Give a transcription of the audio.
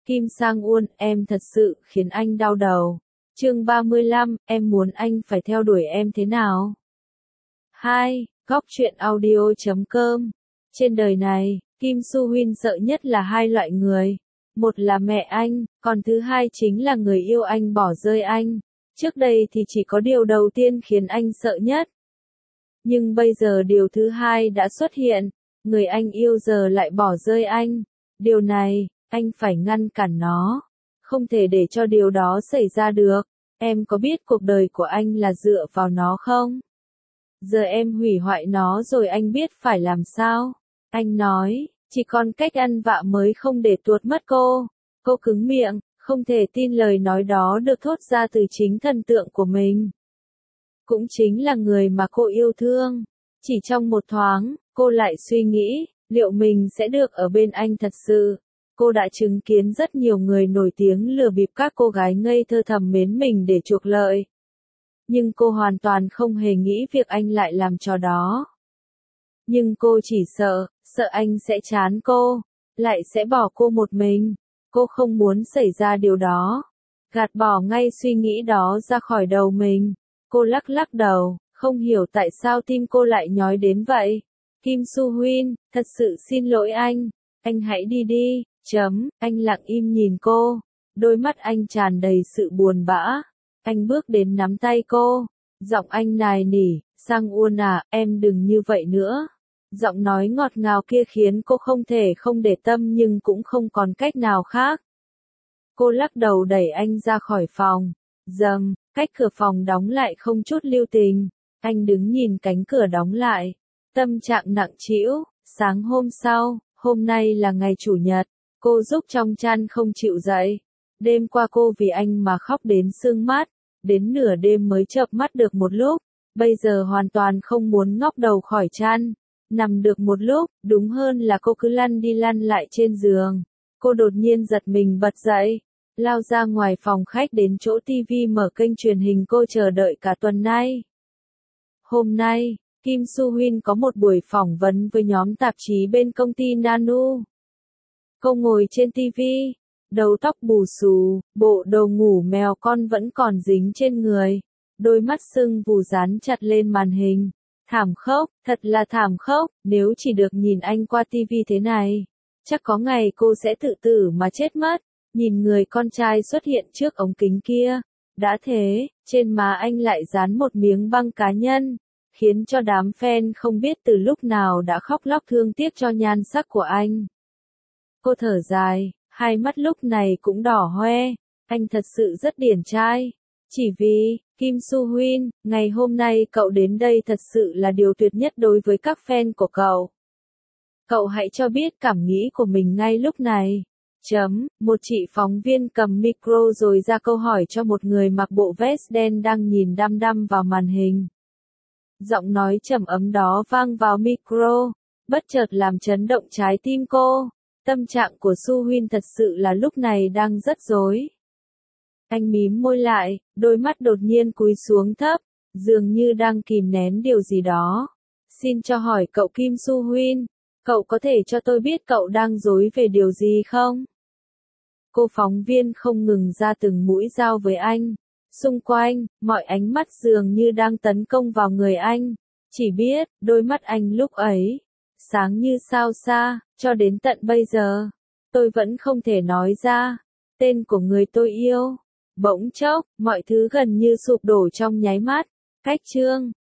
Kim Sang-un, em thật sự khiến anh đau đầu. Chương 35, em muốn anh phải theo đuổi em thế nào? 2. Góc truyện audio.com. Trên đời này, Kim Soo Hyun sợ nhất là hai loại người. Một là mẹ anh, còn thứ hai chính là người yêu anh bỏ rơi anh. Trước đây thì chỉ có điều đầu tiên khiến anh sợ nhất. Nhưng bây giờ điều thứ hai đã xuất hiện, người anh yêu giờ lại bỏ rơi anh. Điều này, anh phải ngăn cản nó. Không thể để cho điều đó xảy ra được. Em có biết cuộc đời của anh là dựa vào nó không? Giờ em hủy hoại nó rồi anh biết phải làm sao? Anh nói, chỉ còn cách ăn vạ mới không để tuột mất cô. Cô cứng miệng, không thể tin lời nói đó được thốt ra từ chính thần tượng của mình. Cũng chính là người mà cô yêu thương. Chỉ trong một thoáng, cô lại suy nghĩ, liệu mình sẽ được ở bên anh thật sự? Cô đã chứng kiến rất nhiều người nổi tiếng lừa bịp các cô gái ngây thơ thầm mến mình để chuộc lợi. Nhưng cô hoàn toàn không hề nghĩ việc anh lại làm trò đó. Nhưng cô chỉ sợ anh sẽ chán cô, lại sẽ bỏ cô một mình. Cô không muốn xảy ra điều đó. Gạt bỏ ngay suy nghĩ đó ra khỏi đầu mình. Cô lắc lắc đầu, không hiểu tại sao tim cô lại nhói đến vậy. Kim Soo Hyun, thật sự xin lỗi anh hãy đi đi. Anh lặng im nhìn cô, đôi mắt anh tràn đầy sự buồn bã. Anh bước đến nắm tay cô, giọng anh nài nỉ, Sang-un à, em đừng như vậy nữa. Giọng nói ngọt ngào kia khiến cô không thể không để tâm nhưng cũng không còn cách nào khác. Cô lắc đầu đẩy anh ra khỏi phòng. Cách cửa phòng đóng lại không chút lưu tình. Anh đứng nhìn cánh cửa đóng lại. Tâm trạng nặng trĩu. Sáng hôm sau, hôm nay là ngày chủ nhật. Cô giúp trong chăn không chịu dậy. Đêm qua cô vì anh mà khóc đến sương mắt. Đến nửa đêm mới chợp mắt được một lúc. Bây giờ hoàn toàn không muốn ngóc đầu khỏi chăn. Nằm được một lúc, đúng hơn là cô cứ lăn đi lăn lại trên giường. Cô đột nhiên giật mình bật dậy. Lao ra ngoài phòng khách đến chỗ tivi mở kênh truyền hình cô chờ đợi cả tuần nay. Hôm nay, Kim Soo Hyun có một buổi phỏng vấn với nhóm tạp chí bên công ty Nanu. Cô ngồi trên tivi, đầu tóc bù xù, bộ đồ ngủ mèo con vẫn còn dính trên người, đôi mắt sưng vù dán chặt lên màn hình. Thảm khốc, thật là thảm khốc, nếu chỉ được nhìn anh qua tivi thế này, chắc có ngày cô sẽ tự tử mà chết mất. Nhìn người con trai xuất hiện trước ống kính kia, đã thế, trên má anh lại dán một miếng băng cá nhân, khiến cho đám fan không biết từ lúc nào đã khóc lóc thương tiếc cho nhan sắc của anh. Cô thở dài, hai mắt lúc này cũng đỏ hoe, anh thật sự rất điển trai. Chỉ vì, Kim Soo Hyun, ngày hôm nay cậu đến đây thật sự là điều tuyệt nhất đối với các fan của cậu. Cậu hãy cho biết cảm nghĩ của mình ngay lúc này. Một chị phóng viên cầm micro rồi ra câu hỏi cho một người mặc bộ vest đen đang nhìn đăm đăm vào màn hình. Giọng nói trầm ấm đó vang vào micro, bất chợt làm chấn động trái tim cô. Tâm trạng của Soo Hyun thật sự là lúc này đang rất rối. Anh mím môi lại, đôi mắt đột nhiên cúi xuống thấp, dường như đang kìm nén điều gì đó. Xin cho hỏi cậu Kim Soo Hyun, cậu có thể cho tôi biết cậu đang rối về điều gì không? Cô phóng viên không ngừng ra từng mũi dao với anh. Xung quanh, mọi ánh mắt dường như đang tấn công vào người anh. Chỉ biết, đôi mắt anh lúc ấy, sáng như sao xa, cho đến tận bây giờ, tôi vẫn không thể nói ra tên của người tôi yêu. Bỗng chốc, mọi thứ gần như sụp đổ trong nháy mắt. Cách chương